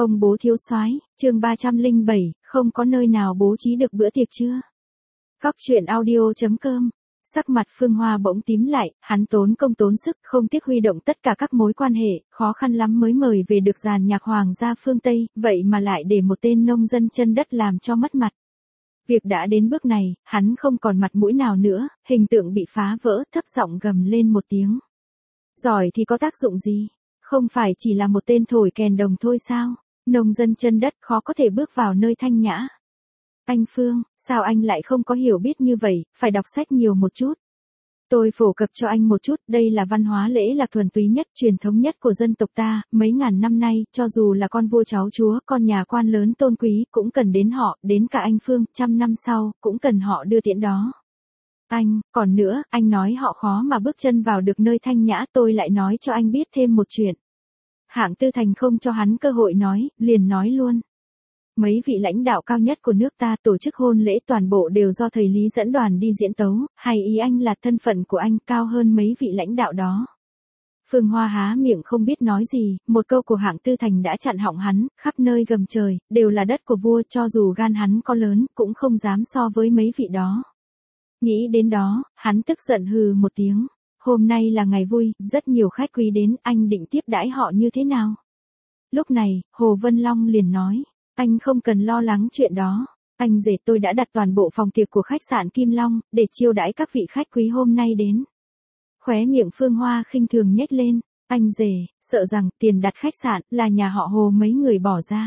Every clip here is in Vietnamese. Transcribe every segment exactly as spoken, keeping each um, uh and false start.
Ông bố thiếu soái, chương ba trăm lẻ bảy, không có nơi nào bố trí được bữa tiệc chưa? Góc truyện audio.com. Sắc mặt Phương Hoa bỗng tím lại, hắn tốn công tốn sức, không tiếc huy động tất cả các mối quan hệ, khó khăn lắm mới mời về được dàn nhạc hoàng gia phương Tây, vậy mà lại để một tên nông dân chân đất làm cho mất mặt. Việc đã đến bước này, hắn không còn mặt mũi nào nữa, hình tượng bị phá vỡ, thấp giọng gầm lên một tiếng. Giỏi thì có tác dụng gì? Không phải chỉ là một tên thổi kèn đồng thôi sao? Nông dân chân đất khó có thể bước vào nơi thanh nhã. Anh Phương, sao anh lại không có hiểu biết như vậy, phải đọc sách nhiều một chút. Tôi phổ cập cho anh một chút, đây là văn hóa lễ lạc thuần túy nhất, truyền thống nhất của dân tộc ta, mấy ngàn năm nay, cho dù là con vua cháu chúa, con nhà quan lớn tôn quý, cũng cần đến họ, đến cả anh Phương, trăm năm sau, cũng cần họ đưa tiễn đó. Anh, còn nữa, anh nói họ khó mà bước chân vào được nơi thanh nhã, tôi lại nói cho anh biết thêm một chuyện. Hạng Tư Thành không cho hắn cơ hội nói, liền nói luôn. Mấy vị lãnh đạo cao nhất của nước ta tổ chức hôn lễ toàn bộ đều do thầy Lý dẫn đoàn đi diễn tấu, hay ý anh là thân phận của anh cao hơn mấy vị lãnh đạo đó. Phương Hoa há miệng không biết nói gì, một câu của Hạng Tư Thành đã chặn họng hắn, khắp nơi gầm trời, đều là đất của vua, cho dù gan hắn có lớn, cũng không dám so với mấy vị đó. Nghĩ đến đó, hắn tức giận hừ một tiếng. Hôm nay là ngày vui, rất nhiều khách quý đến, anh định tiếp đãi họ như thế nào? Lúc này, Hồ Vân Long liền nói, anh không cần lo lắng chuyện đó. Anh rể tôi đã đặt toàn bộ phòng tiệc của khách sạn Kim Long, để chiêu đãi các vị khách quý hôm nay đến. Khóe miệng Phương Hoa khinh thường nhếch lên, anh rể, sợ rằng tiền đặt khách sạn là nhà họ Hồ mấy người bỏ ra.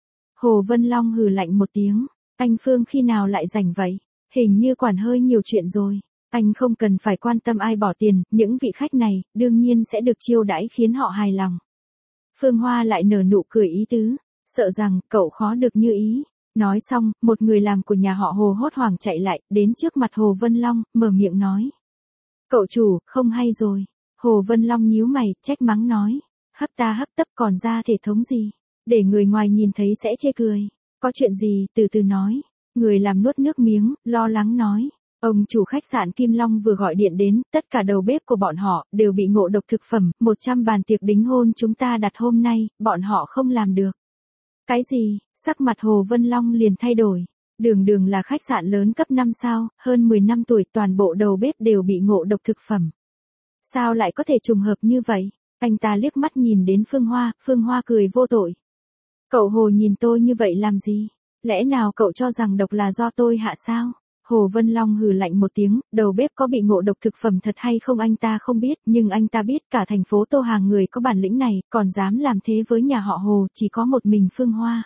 Hồ Vân Long hừ lạnh một tiếng, anh Phương khi nào lại rảnh vậy? Hình như quản hơi nhiều chuyện rồi. Anh không cần phải quan tâm ai bỏ tiền, những vị khách này, đương nhiên sẽ được chiêu đãi khiến họ hài lòng. Phương Hoa lại nở nụ cười ý tứ, sợ rằng, cậu khó được như ý. Nói xong, một người làm của nhà họ Hồ hốt hoảng chạy lại, đến trước mặt Hồ Vân Long, mở miệng nói. Cậu chủ, không hay rồi. Hồ Vân Long nhíu mày, trách mắng nói. Hấp ta hấp tấp còn ra thể thống gì? Để người ngoài nhìn thấy sẽ chê cười. Có chuyện gì, từ từ nói. Người làm nuốt nước miếng, lo lắng nói. Ông chủ khách sạn Kim Long vừa gọi điện đến, tất cả đầu bếp của bọn họ, đều bị ngộ độc thực phẩm, một trăm bàn tiệc đính hôn chúng ta đặt hôm nay, bọn họ không làm được. Cái gì? Sắc mặt Hồ Vân Long liền thay đổi. Đường đường là khách sạn lớn cấp năm sao, hơn mười năm tuổi, toàn bộ đầu bếp đều bị ngộ độc thực phẩm. Sao lại có thể trùng hợp như vậy? Anh ta liếc mắt nhìn đến Phương Hoa, Phương Hoa cười vô tội. Cậu Hồ nhìn tôi như vậy làm gì? Lẽ nào cậu cho rằng độc là do tôi hạ sao? Hồ Vân Long hừ lạnh một tiếng, đầu bếp có bị ngộ độc thực phẩm thật hay không anh ta không biết, nhưng anh ta biết cả thành phố Tô Hàng người có bản lĩnh này, còn dám làm thế với nhà họ Hồ, chỉ có một mình Phương Hoa.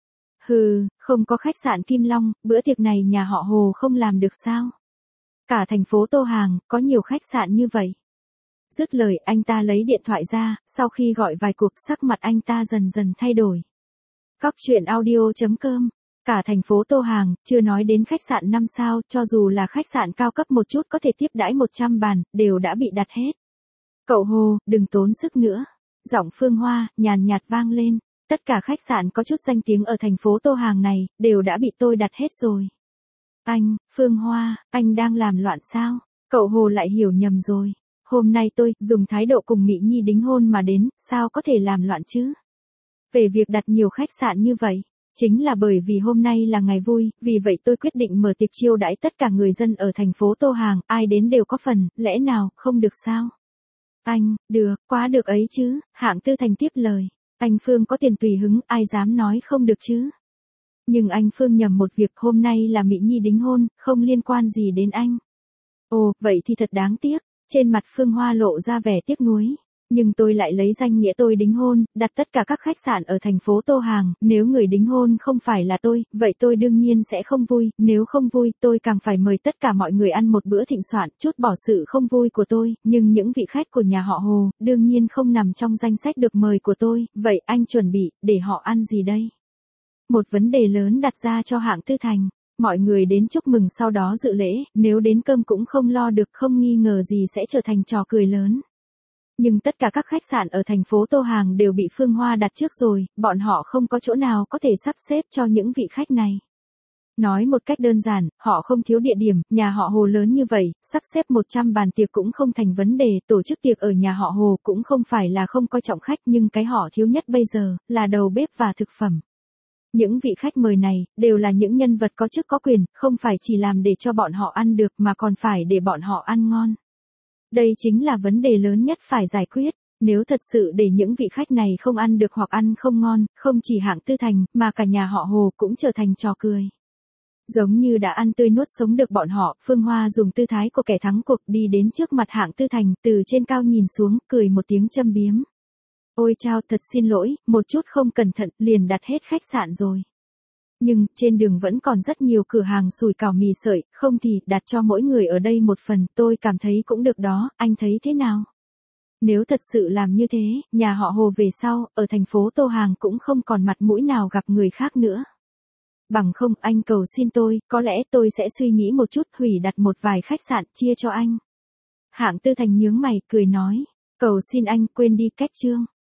Hừ, không có khách sạn Kim Long, bữa tiệc này nhà họ Hồ không làm được sao? Cả thành phố Tô Hàng, có nhiều khách sạn như vậy. Dứt lời, anh ta lấy điện thoại ra, sau khi gọi vài cuộc, sắc mặt anh ta dần dần thay đổi. Góc truyện audio.com. Cả thành phố Tô Hàng, chưa nói đến khách sạn năm sao, cho dù là khách sạn cao cấp một chút có thể tiếp đãi một trăm bàn, đều đã bị đặt hết. Cậu Hồ, đừng tốn sức nữa. Giọng Phương Hoa, nhàn nhạt vang lên. Tất cả khách sạn có chút danh tiếng ở thành phố Tô Hàng này, đều đã bị tôi đặt hết rồi. Anh, Phương Hoa, anh đang làm loạn sao? Cậu Hồ lại hiểu nhầm rồi. Hôm nay tôi, dùng thái độ cùng Mỹ Nhi đính hôn mà đến, sao có thể làm loạn chứ? Về việc đặt nhiều khách sạn như vậy. Chính là bởi vì hôm nay là ngày vui, vì vậy tôi quyết định mở tiệc chiêu đãi tất cả người dân ở thành phố Tô Hàng, ai đến đều có phần, lẽ nào, không được sao? Anh, được, quá được ấy chứ, Hạng Tư Thành tiếp lời. Anh Phương có tiền tùy hứng, ai dám nói không được chứ? Nhưng anh Phương nhầm một việc, hôm nay là Mỹ Nhi đính hôn, không liên quan gì đến anh. Ồ, vậy thì thật đáng tiếc, trên mặt Phương Hoa lộ ra vẻ tiếc nuối. Nhưng tôi lại lấy danh nghĩa tôi đính hôn, đặt tất cả các khách sạn ở thành phố Tô Hàng, nếu người đính hôn không phải là tôi, vậy tôi đương nhiên sẽ không vui, nếu không vui, tôi càng phải mời tất cả mọi người ăn một bữa thịnh soạn, chút bỏ sự không vui của tôi, nhưng những vị khách của nhà họ Hồ, đương nhiên không nằm trong danh sách được mời của tôi, vậy anh chuẩn bị, để họ ăn gì đây? Một vấn đề lớn đặt ra cho Hạng Tư Thành. Mọi người đến chúc mừng sau đó dự lễ, nếu đến cơm cũng không lo được không nghi ngờ gì sẽ trở thành trò cười lớn. Nhưng tất cả các khách sạn ở thành phố Tô Hàng đều bị Phương Hoa đặt trước rồi, bọn họ không có chỗ nào có thể sắp xếp cho những vị khách này. Nói một cách đơn giản, họ không thiếu địa điểm, nhà họ Hồ lớn như vậy, sắp xếp một trăm bàn tiệc cũng không thành vấn đề, tổ chức tiệc ở nhà họ Hồ cũng không phải là không coi trọng khách, nhưng cái họ thiếu nhất bây giờ, là đầu bếp và thực phẩm. Những vị khách mời này, đều là những nhân vật có chức có quyền, không phải chỉ làm để cho bọn họ ăn được mà còn phải để bọn họ ăn ngon. Đây chính là vấn đề lớn nhất phải giải quyết. Nếu thật sự để những vị khách này không ăn được hoặc ăn không ngon, không chỉ Hạng Tư Thành, mà cả nhà họ Hồ cũng trở thành trò cười. Giống như đã ăn tươi nuốt sống được bọn họ, Phương Hoa dùng tư thái của kẻ thắng cuộc đi đến trước mặt Hạng Tư Thành, từ trên cao nhìn xuống, cười một tiếng châm biếm. Ôi chao, thật xin lỗi, một chút không cẩn thận, liền đặt hết khách sạn rồi. Nhưng, trên đường vẫn còn rất nhiều cửa hàng sủi cảo mì sợi, không thì, đặt cho mỗi người ở đây một phần, tôi cảm thấy cũng được đó, anh thấy thế nào? Nếu thật sự làm như thế, nhà họ Hồ về sau, ở thành phố Tô Hàng cũng không còn mặt mũi nào gặp người khác nữa. Bằng không, anh cầu xin tôi, có lẽ tôi sẽ suy nghĩ một chút, hủy đặt một vài khách sạn, chia cho anh. Hạng Tư Thành nhướng mày, cười nói, cầu xin anh, quên đi cách chương.